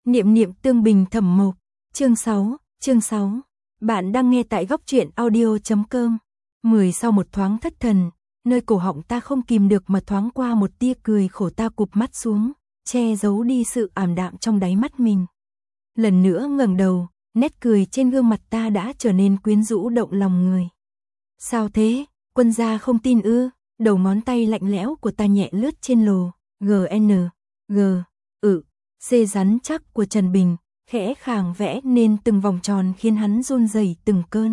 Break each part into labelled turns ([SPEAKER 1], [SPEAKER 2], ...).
[SPEAKER 1] Niệm niệm tương bình thẩm mộc. Chương 6. Bạn đang nghe tại góc truyện audio.com. Sau một thoáng thất thần, nơi cổ họng ta không kìm được mà thoáng qua một tia cười khổ, ta cụp mắt xuống, che giấu đi sự ảm đạm trong đáy mắt mình. Lần nữa ngẩng đầu, nét cười trên gương mặt ta đã trở nên quyến rũ động lòng người. Sao thế, Quân gia không tin ư? Đầu ngón tay lạnh lẽo của ta nhẹ lướt trên lồ C rắn chắc của Trần Bình, khẽ khàng vẽ nên từng vòng tròn khiến hắn run rẩy từng cơn.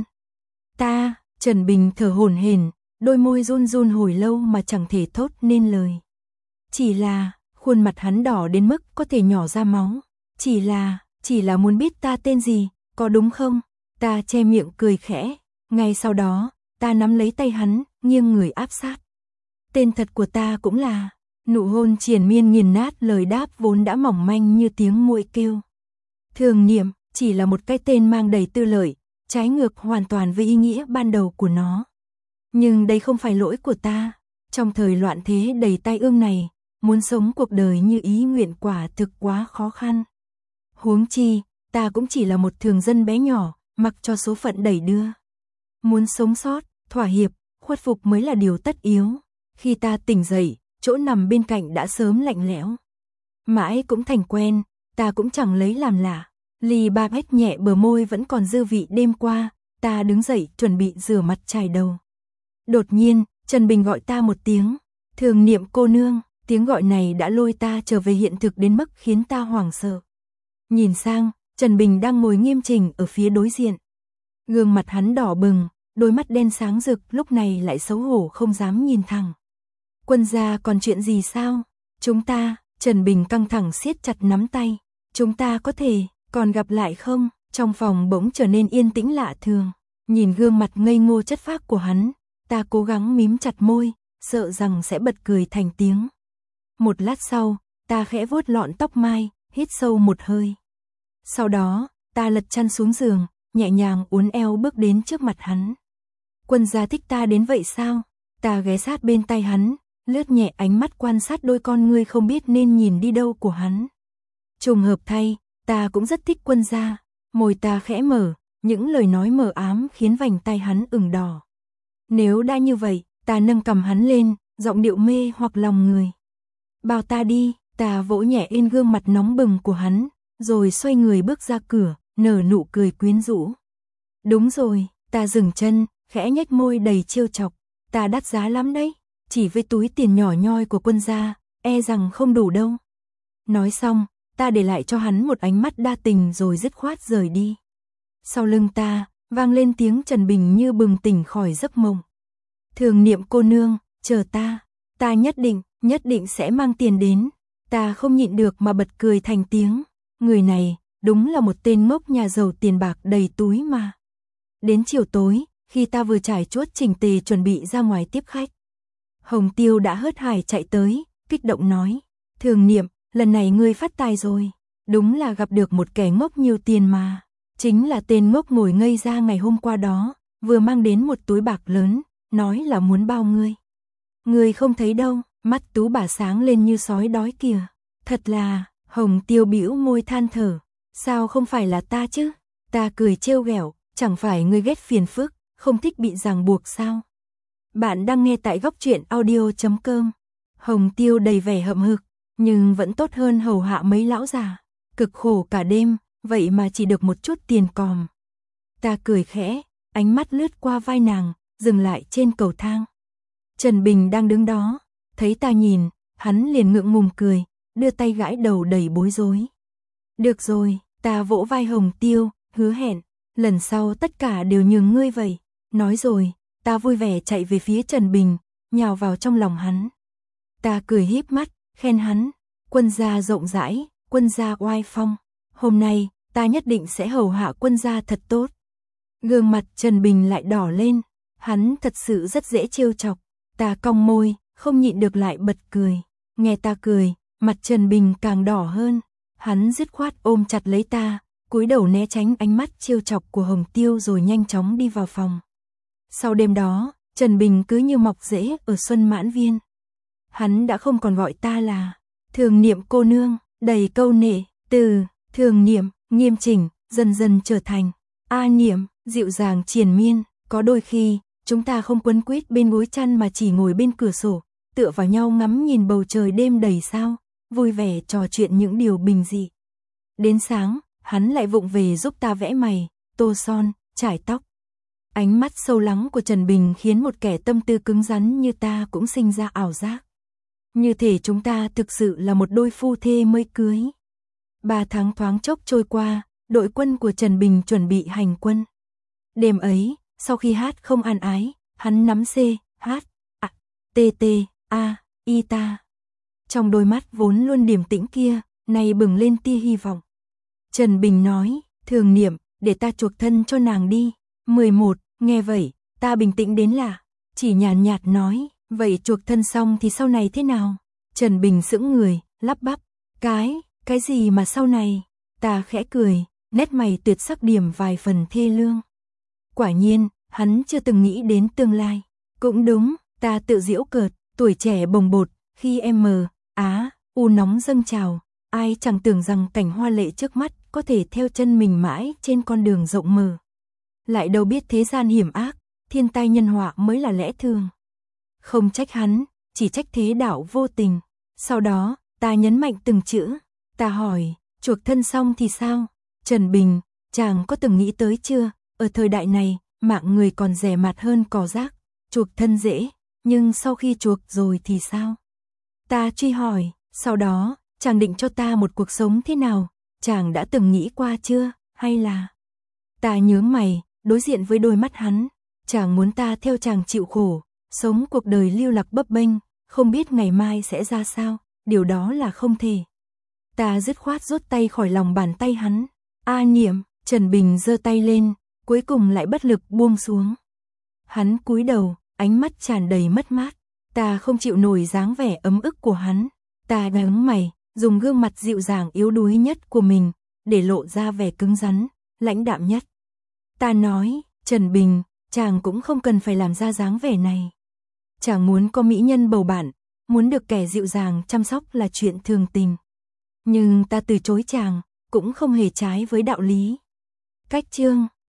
[SPEAKER 1] Trần Bình thở hổn hển, đôi môi run run hồi lâu mà chẳng thể thốt nên lời. Chỉ là, khuôn mặt hắn đỏ đến mức có thể nhỏ ra máu. Chỉ là muốn biết ta tên gì, có đúng không? Ta che miệng cười khẽ, ngay sau đó, ta nắm lấy tay hắn, nghiêng người áp sát. Tên thật của ta cũng là. Nụ hôn triền miên nghiền nát lời đáp vốn đã mỏng manh như tiếng muỗi kêu. Thường Niệm chỉ là một cái tên mang đầy tư lợi, trái ngược hoàn toàn với ý nghĩa ban đầu của nó. Nhưng đây không phải lỗi của ta. Trong thời loạn thế đầy tai ương này, muốn sống cuộc đời như ý nguyện quả thực quá khó khăn. Huống chi, ta cũng chỉ là một thường dân bé nhỏ, mặc cho số phận đẩy đưa. Muốn sống sót, thỏa hiệp, khuất phục mới là điều tất yếu. Khi ta tỉnh dậy, chỗ nằm bên cạnh đã sớm lạnh lẽo. Mãi cũng thành quen, ta cũng chẳng lấy làm lạ. Ly ba hét nhẹ bờ môi vẫn còn dư vị đêm qua, ta đứng dậy chuẩn bị rửa mặt chải đầu. Đột nhiên, Trần Bình gọi ta một tiếng, Thường Niệm cô nương, tiếng gọi này đã lôi ta trở về hiện thực đến mức khiến ta hoảng sợ. Nhìn sang, Trần Bình đang ngồi nghiêm chỉnh ở phía đối diện. Gương mặt hắn đỏ bừng, đôi mắt đen sáng rực lúc này lại xấu hổ không dám nhìn thẳng. Quân gia còn chuyện gì sao? Chúng ta, Trần Bình căng thẳng siết chặt nắm tay. Chúng ta có thể, còn gặp lại không? Trong phòng bỗng trở nên yên tĩnh lạ thường. Nhìn gương mặt ngây ngô chất phác của hắn, ta cố gắng mím chặt môi, sợ rằng sẽ bật cười thành tiếng. Một lát sau, ta khẽ vuốt lọn tóc mai, hít sâu một hơi. Sau đó, ta lật chăn xuống giường, nhẹ nhàng uốn eo bước đến trước mặt hắn. Quân gia thích ta đến vậy sao? Ta ghé sát bên tay hắn, lướt nhẹ ánh mắt quan sát đôi con ngươi không biết nên nhìn đi đâu của hắn. Trùng hợp thay, ta cũng rất thích Quân gia. Môi ta khẽ mở, những lời nói mờ ám khiến vành tay hắn ửng đỏ. Nếu đã như vậy, ta nâng cằm hắn lên, giọng điệu mê hoặc lòng người. Bao ta đi, ta vỗ nhẹ lên gương mặt nóng bừng của hắn, rồi xoay người bước ra cửa, nở nụ cười quyến rũ. Đúng rồi, ta dừng chân, khẽ nhếch môi đầy trêu chọc. Ta đắt giá lắm đấy, chỉ với túi tiền nhỏ nhoi của Quân gia, e rằng không đủ đâu. Nói xong, ta để lại cho hắn một ánh mắt đa tình rồi dứt khoát rời đi. Sau lưng ta, vang lên tiếng Trần Bình như bừng tỉnh khỏi giấc mộng. Thường Niệm cô nương, chờ ta nhất định sẽ mang tiền đến. Ta không nhịn được mà bật cười thành tiếng. Người này, đúng là một tên ngốc nhà giàu tiền bạc đầy túi mà. Đến chiều tối, khi ta vừa trải chuốt chỉnh tề chuẩn bị ra ngoài tiếp khách, Hồng Tiêu đã hớt hải chạy tới, kích động nói. Thường Niệm, lần này ngươi phát tài rồi. Đúng là gặp được một kẻ ngốc nhiều tiền mà. Chính là tên ngốc ngồi ngây ra ngày hôm qua đó, vừa mang đến một túi bạc lớn, nói là muốn bao ngươi. Ngươi không thấy đâu, mắt Tú bà sáng lên như sói đói kìa. Thật là, Hồng Tiêu bĩu môi than thở. Sao không phải là ta chứ? Ta cười trêu ghẹo, chẳng phải ngươi ghét phiền phức, không thích bị ràng buộc sao? Bạn đang nghe tại góc truyện audio.com. Hồng Tiêu đầy vẻ hậm hực, nhưng vẫn tốt hơn hầu hạ mấy lão già. Cực khổ cả đêm, vậy mà chỉ được một chút tiền còm. Ta cười khẽ, ánh mắt lướt qua vai nàng, dừng lại trên cầu thang. Trần Bình đang đứng đó, thấy ta nhìn, hắn liền ngượng ngùng cười, đưa tay gãi đầu đầy bối rối. Được rồi, ta vỗ vai Hồng Tiêu, hứa hẹn, lần sau tất cả đều nhường ngươi vậy. Nói rồi, ta vui vẻ chạy về phía Trần Bình, nhào vào trong lòng hắn. Ta cười híp mắt, khen hắn, Quân gia rộng rãi, Quân gia oai phong. Hôm nay, ta nhất định sẽ hầu hạ Quân gia thật tốt. Gương mặt Trần Bình lại đỏ lên, hắn thật sự rất dễ trêu chọc. Ta cong môi, không nhịn được lại bật cười. Nghe ta cười, mặt Trần Bình càng đỏ hơn. Hắn dứt khoát ôm chặt lấy ta, cúi đầu né tránh ánh mắt trêu chọc của Hồng Tiêu rồi nhanh chóng đi vào phòng. Sau đêm đó, Trần Bình cứ như mọc rễ ở Xuân Mãn Viên. Hắn đã không còn gọi ta là Thường Niệm cô nương, đầy câu nệ, từ Thường Niệm, nghiêm chỉnh, dần dần trở thành A Niệm, dịu dàng triền miên. Có đôi khi, chúng ta không quấn quýt bên gối chăn mà chỉ ngồi bên cửa sổ, tựa vào nhau ngắm nhìn bầu trời đêm đầy sao, vui vẻ trò chuyện những điều bình dị. Đến sáng, hắn lại vụng về giúp ta vẽ mày, tô son, chải tóc. Ánh mắt sâu lắng của Trần Bình khiến một kẻ tâm tư cứng rắn như ta cũng sinh ra ảo giác. Như thể chúng ta thực sự là một đôi phu thê mới cưới. 3 tháng thoáng chốc trôi qua, đội quân của Trần Bình chuẩn bị hành quân. Đêm ấy, sau khi hát không an ái, hắn nắm C, H, A, T, T, A, I ta. Trong đôi mắt vốn luôn điềm tĩnh kia, nay bừng lên tia hy vọng. Trần Bình nói, Thường Niệm, để ta chuộc thân cho nàng đi. 11, nghe vậy, ta bình tĩnh đến lạ, chỉ nhàn nhạt nói, vậy chuộc thân xong thì sau này thế nào? Trần Bình sững người, lắp bắp, cái gì mà sau này? Ta khẽ cười, nét mày tuyệt sắc điểm vài phần thê lương. Quả nhiên, hắn chưa từng nghĩ đến tương lai. Cũng đúng, ta tự giễu cợt, tuổi trẻ bồng bột, khi em u nóng dâng trào, ai chẳng tưởng rằng cảnh hoa lệ trước mắt có thể theo chân mình mãi trên con đường rộng mở. Lại đâu biết thế gian hiểm ác, thiên tai nhân họa mới là lẽ thường. Không trách hắn, chỉ trách thế đạo vô tình. Sau đó, ta nhấn mạnh từng chữ. Ta hỏi, chuộc thân xong thì sao? Trần Bình, chàng có từng nghĩ tới chưa? Ở thời đại này, mạng người còn rẻ mạt hơn cỏ rác. Chuộc thân dễ, nhưng sau khi chuộc rồi thì sao? Ta truy hỏi, sau đó, chàng định cho ta một cuộc sống thế nào? Chàng đã từng nghĩ qua chưa? Hay là... Ta nhướng mày, đối diện với đôi mắt hắn. Chàng muốn ta theo chàng chịu khổ, sống cuộc đời lưu lạc bấp bênh, không biết ngày mai sẽ ra sao, điều đó là không thể. Ta dứt khoát rút tay khỏi lòng bàn tay hắn. A Niệm, Trần Bình giơ tay lên, cuối cùng lại bất lực buông xuống. Hắn cúi đầu, ánh mắt tràn đầy mất mát. Ta không chịu nổi dáng vẻ ấm ức của hắn. Ta nhướng mày, dùng gương mặt dịu dàng yếu đuối nhất của mình, để lộ ra vẻ cứng rắn, lãnh đạm nhất. Ta nói, Trần Bình, chàng cũng không cần phải làm ra dáng vẻ này. Chàng muốn có mỹ nhân bầu bạn, muốn được kẻ dịu dàng chăm sóc là chuyện thường tình. Nhưng ta từ chối chàng, cũng không hề trái với đạo lý. Cách chương